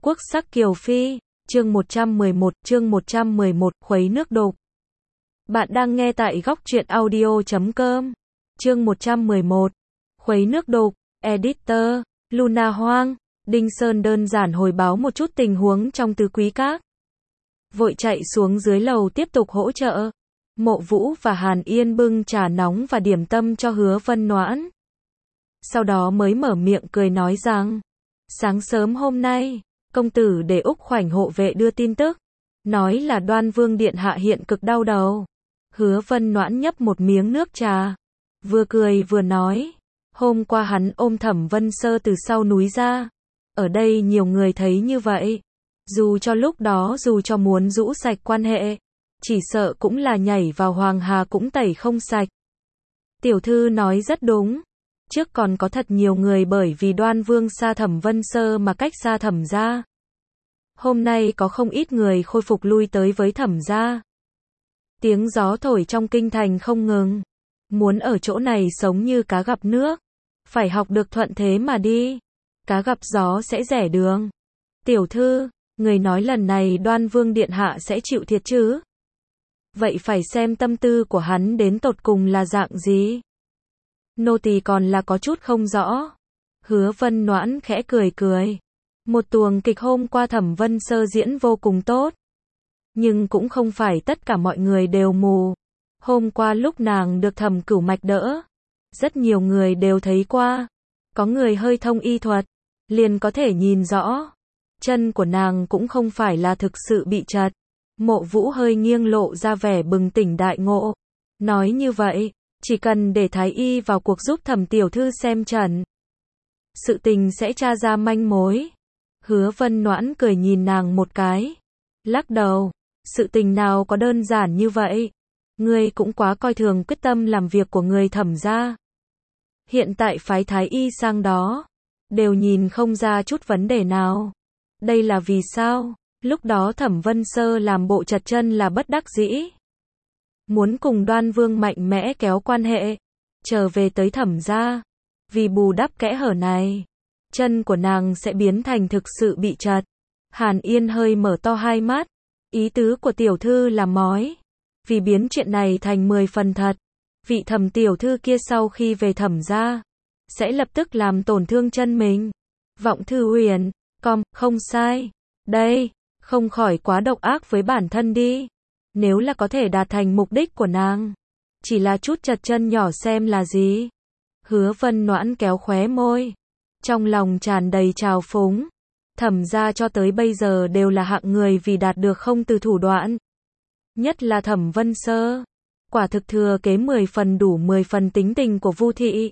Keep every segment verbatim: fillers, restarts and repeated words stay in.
Quốc sắc Kiều Phi, chương một trăm mười một, chương một trăm mười một, khuấy nước đục. Bạn đang nghe tại góc truyện audio chấm com. Chương một trăm mười một, khuấy nước đục, editor, Luna Hoang, Đinh Sơn đơn giản hồi báo một chút tình huống trong Tứ Quý Các. Vội chạy xuống dưới lầu tiếp tục hỗ trợ. Mộ Vũ và Hàn Yên bưng trà nóng và điểm tâm cho Hứa Vân Noãn. Sau đó mới mở miệng cười nói rằng, sáng sớm hôm nay, công tử để Úc Khoảnh hộ vệ đưa tin tức, nói là Đoan Vương điện hạ hiện cực đau đầu. Hứa Vân Noãn nhấp một miếng nước trà, vừa cười vừa nói, hôm qua hắn ôm Thẩm Vân Sơ từ sau núi ra, ở đây nhiều người thấy như vậy, dù cho lúc đó dù cho muốn rũ sạch quan hệ, chỉ sợ cũng là nhảy vào Hoàng Hà cũng tẩy không sạch. Tiểu thư nói rất đúng, trước còn có thật nhiều người bởi vì Đoan Vương xa Thẩm Vân Sơ mà cách xa Thẩm gia. Hôm nay có không ít người khôi phục lui tới với Thẩm gia. Tiếng gió thổi trong kinh thành không ngừng. Muốn ở chỗ này sống như cá gặp nước, phải học được thuận thế mà đi. Cá gặp gió sẽ rẽ đường. Tiểu thư, người nói lần này Đoan Vương điện hạ sẽ chịu thiệt chứ? Vậy phải xem tâm tư của hắn đến tột cùng là dạng gì. Nô tỳ còn là có chút không rõ. Hứa Vân Noãn khẽ cười cười. Một tuồng kịch hôm qua Thẩm Vân Sơ diễn vô cùng tốt. Nhưng cũng không phải tất cả mọi người đều mù. Hôm qua lúc nàng được Thẩm Cửu Mạch đỡ, rất nhiều người đều thấy qua. Có người hơi thông y thuật, liền có thể nhìn rõ. Chân của nàng cũng không phải là thực sự bị chật. Mộ Vũ hơi nghiêng lộ ra vẻ bừng tỉnh đại ngộ. Nói như vậy, chỉ cần để Thái Y vào cuộc giúp Thẩm tiểu thư xem trần, sự tình sẽ tra ra manh mối. Hứa Vân Noãn cười nhìn nàng một cái, lắc đầu, sự tình nào có đơn giản như vậy. Ngươi cũng quá coi thường quyết tâm làm việc của người Thẩm gia. Hiện tại phái Thái Y sang đó, đều nhìn không ra chút vấn đề nào. Đây là vì sao? Lúc đó Thẩm Vân Sơ làm bộ chật chân là bất đắc dĩ. Muốn cùng Đoan Vương mạnh mẽ kéo quan hệ, trở về tới Thẩm gia. Vì bù đắp kẽ hở này, chân của nàng sẽ biến thành thực sự bị chật. Hàn Yên hơi mở to hai mắt, ý tứ của tiểu thư là mói. Vì biến chuyện này thành mười phần thật, vị Thẩm tiểu thư kia sau khi về Thẩm gia, sẽ lập tức làm tổn thương chân mình. Vọng Thư Huyền, com, không sai. Đây, không khỏi quá độc ác với bản thân đi. Nếu là có thể đạt thành mục đích của nàng, chỉ là chút chật chân nhỏ xem là gì. Hứa Vân Noãn kéo khóe môi, trong lòng tràn đầy trào phúng. Thẩm gia cho tới bây giờ đều là hạng người vì đạt được không từ thủ đoạn. Nhất là Thẩm Vân Sơ, quả thực thừa kế mười phần đủ mười phần tính tình của Vu thị.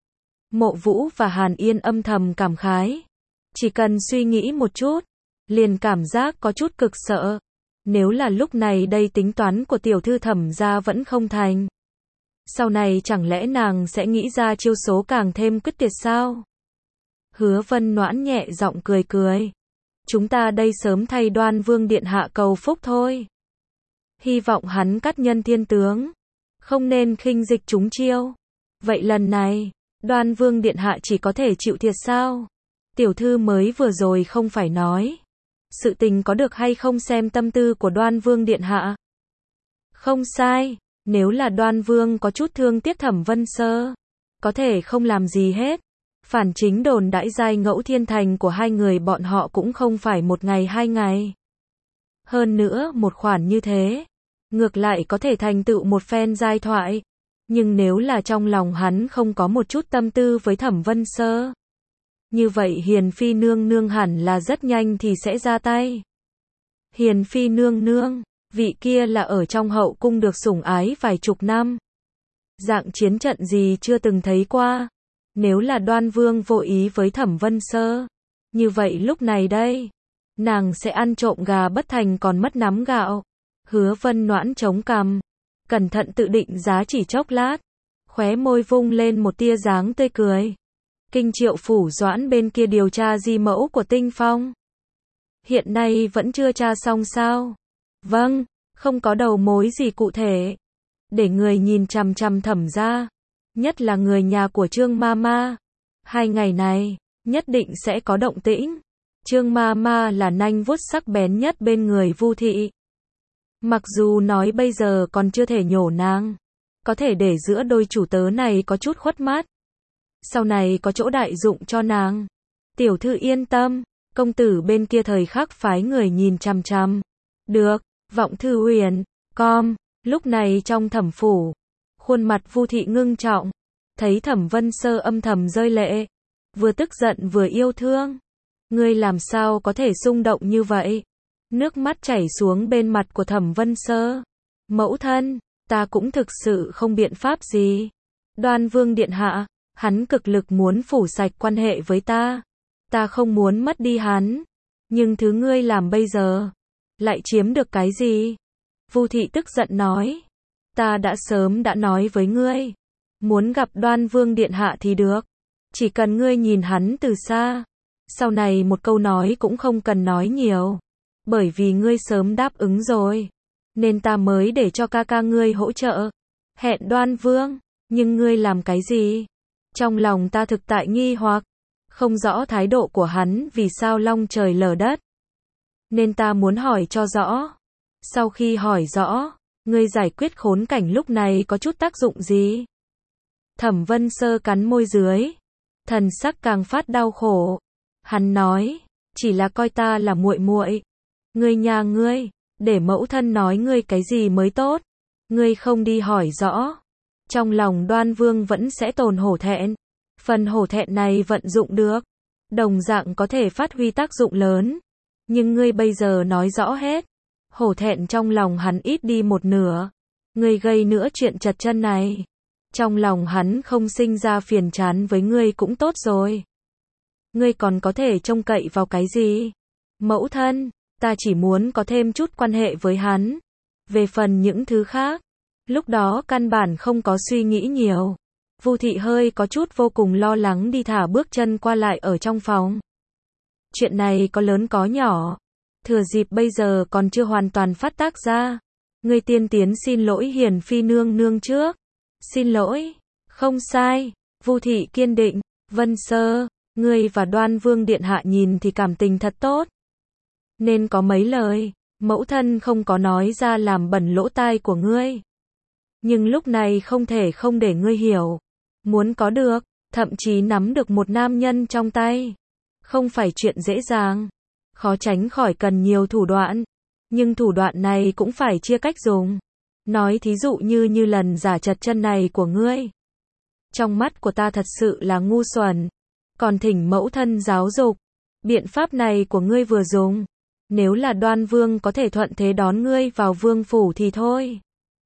Mộ Vũ và Hàn Yên âm thầm cảm khái. Chỉ cần suy nghĩ một chút, liền cảm giác có chút cực sợ. Nếu là lúc này đây tính toán của tiểu thư Thẩm gia vẫn không thành, sau này chẳng lẽ nàng sẽ nghĩ ra chiêu số càng thêm quyết tuyệt sao? Hứa Vân Noãn nhẹ giọng cười cười. Chúng ta đây sớm thay Đoan Vương điện hạ cầu phúc thôi. Hy vọng hắn cắt nhân thiên tướng, không nên khinh dịch chúng chiêu. Vậy lần này, Đoan Vương điện hạ chỉ có thể chịu thiệt sao? Tiểu thư mới vừa rồi không phải nói, sự tình có được hay không xem tâm tư của Đoan Vương điện hạ. Không sai, nếu là Đoan Vương có chút thương tiếc Thẩm Vân Sơ, có thể không làm gì hết. Phản chính đồn đãi giai ngẫu thiên thành của hai người bọn họ cũng không phải một ngày hai ngày. Hơn nữa một khoản như thế, ngược lại có thể thành tựu một phen giai thoại. Nhưng nếu là trong lòng hắn không có một chút tâm tư với Thẩm Vân Sơ, như vậy Hiền Phi nương nương hẳn là rất nhanh thì sẽ ra tay. Hiền Phi nương nương, vị kia là ở trong hậu cung được sủng ái vài chục năm. Dạng chiến trận gì chưa từng thấy qua. Nếu là Đoan Vương vô ý với Thẩm Vân Sơ, như vậy lúc này đây, nàng sẽ ăn trộm gà bất thành còn mất nắm gạo. Hứa Vân Noãn chống cằm, cẩn thận tự định giá chỉ chốc lát, khóe môi vung lên một tia dáng tươi cười. Kinh Triệu phủ Doãn bên kia điều tra di mẫu của Tinh Phong. Hiện nay vẫn chưa tra xong sao? Vâng, không có đầu mối gì cụ thể. Để người nhìn chằm chằm Thẩm gia, nhất là người nhà của Trương Mama. Hai ngày này, nhất định sẽ có động tĩnh. Trương ma ma là nanh vuốt sắc bén nhất bên người Vu thị. Mặc dù nói bây giờ còn chưa thể nhổ nàng, có thể để giữa đôi chủ tớ này có chút khuất mắt. Sau này có chỗ đại dụng cho nàng. Tiểu thư yên tâm, công tử bên kia thời khắc phái người nhìn chằm chằm. Được, vọng thư huyền, com, lúc này trong thẩm phủ, khuôn mặt Vu thị ngưng trọng, thấy Thẩm Vân Sơ âm thầm rơi lệ, vừa tức giận vừa yêu thương. Ngươi làm sao có thể xung động như vậy? Nước mắt chảy xuống bên mặt của Thẩm Vân Sơ. Mẫu thân, ta cũng thực sự không biện pháp gì. Đoan Vương điện hạ, hắn cực lực muốn phủ sạch quan hệ với ta. Ta không muốn mất đi hắn. Nhưng thứ ngươi làm bây giờ, lại chiếm được cái gì? Vu thị tức giận nói. Ta đã sớm đã nói với ngươi. Muốn gặp Đoan Vương điện hạ thì được. Chỉ cần ngươi nhìn hắn từ xa. Sau này một câu nói cũng không cần nói nhiều. Bởi vì ngươi sớm đáp ứng rồi. Nên ta mới để cho ca ca ngươi hỗ trợ. Hẹn Đoan Vương. Nhưng ngươi làm cái gì? Trong lòng ta thực tại nghi hoặc. Không rõ thái độ của hắn vì sao long trời lở đất. Nên ta muốn hỏi cho rõ. Sau khi hỏi rõ, ngươi giải quyết khốn cảnh lúc này có chút tác dụng gì? Thẩm Vân Sơ cắn môi dưới. Thần sắc càng phát đau khổ. Hắn nói, chỉ là coi ta là muội muội. Ngươi nhà ngươi, để mẫu thân nói ngươi cái gì mới tốt. Ngươi không đi hỏi rõ. Trong lòng Đoan Vương vẫn sẽ tồn hổ thẹn. Phần hổ thẹn này vận dụng được. Đồng dạng có thể phát huy tác dụng lớn. Nhưng ngươi bây giờ nói rõ hết. Hổ thẹn trong lòng hắn ít đi một nửa. Ngươi gây nữa chuyện chật chân này. Trong lòng hắn không sinh ra phiền chán với ngươi cũng tốt rồi. Ngươi còn có thể trông cậy vào cái gì? Mẫu thân, ta chỉ muốn có thêm chút quan hệ với hắn. Về phần những thứ khác, lúc đó căn bản không có suy nghĩ nhiều. Vu thị hơi có chút vô cùng lo lắng đi thả bước chân qua lại ở trong phòng. Chuyện này có lớn có nhỏ. Thừa dịp bây giờ còn chưa hoàn toàn phát tác ra. Ngươi tiên tiến xin lỗi Hiền Phi nương nương trước. Xin lỗi. Không sai. Vu thị kiên định. Vân Sơ, ngươi và Đoan Vương điện hạ nhìn thì cảm tình thật tốt. Nên có mấy lời, mẫu thân không có nói ra làm bẩn lỗ tai của ngươi. Nhưng lúc này không thể không để ngươi hiểu. Muốn có được, thậm chí nắm được một nam nhân trong tay. Không phải chuyện dễ dàng. Khó tránh khỏi cần nhiều thủ đoạn. Nhưng thủ đoạn này cũng phải chia cách dùng. Nói thí dụ như như lần giả chật chân này của ngươi. Trong mắt của ta thật sự là ngu xuẩn. Còn thỉnh mẫu thân giáo dục. Biện pháp này của ngươi vừa dùng. Nếu là Đoan Vương có thể thuận thế đón ngươi vào vương phủ thì thôi.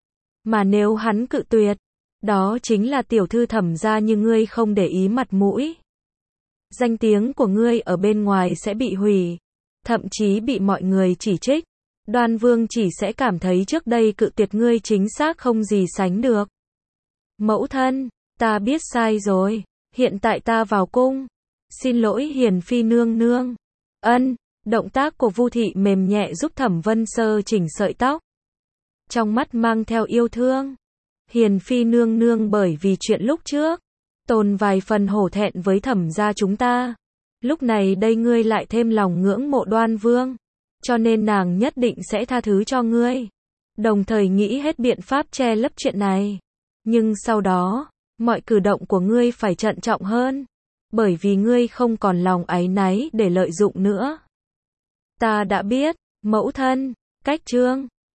Mà nếu hắn cự tuyệt, đó chính là tiểu thư Thẩm gia như ngươi không để ý mặt mũi. Danh tiếng của ngươi ở bên ngoài sẽ bị hủy. Thậm chí bị mọi người chỉ trích. Đoan Vương chỉ sẽ cảm thấy trước đây cự tuyệt ngươi chính xác không gì sánh được. Mẫu thân, ta biết sai rồi. Hiện tại ta vào cung. Xin lỗi Hiền Phi nương nương. Ân, động tác của Vu thị mềm nhẹ giúp Thẩm Vân Sơ chỉnh sợi tóc. Trong mắt mang theo yêu thương. Hiền Phi nương nương bởi vì chuyện lúc trước, tồn vài phần hổ thẹn với Thẩm gia chúng ta. Lúc này đây ngươi lại thêm lòng ngưỡng mộ Đoan Vương. Cho nên nàng nhất định sẽ tha thứ cho ngươi. Đồng thời nghĩ hết biện pháp che lấp chuyện này. Nhưng sau đó, mọi cử động của ngươi phải trân trọng hơn. Bởi vì ngươi không còn lòng áy náy để lợi dụng nữa. Ta đã biết, mẫu thân, cách chương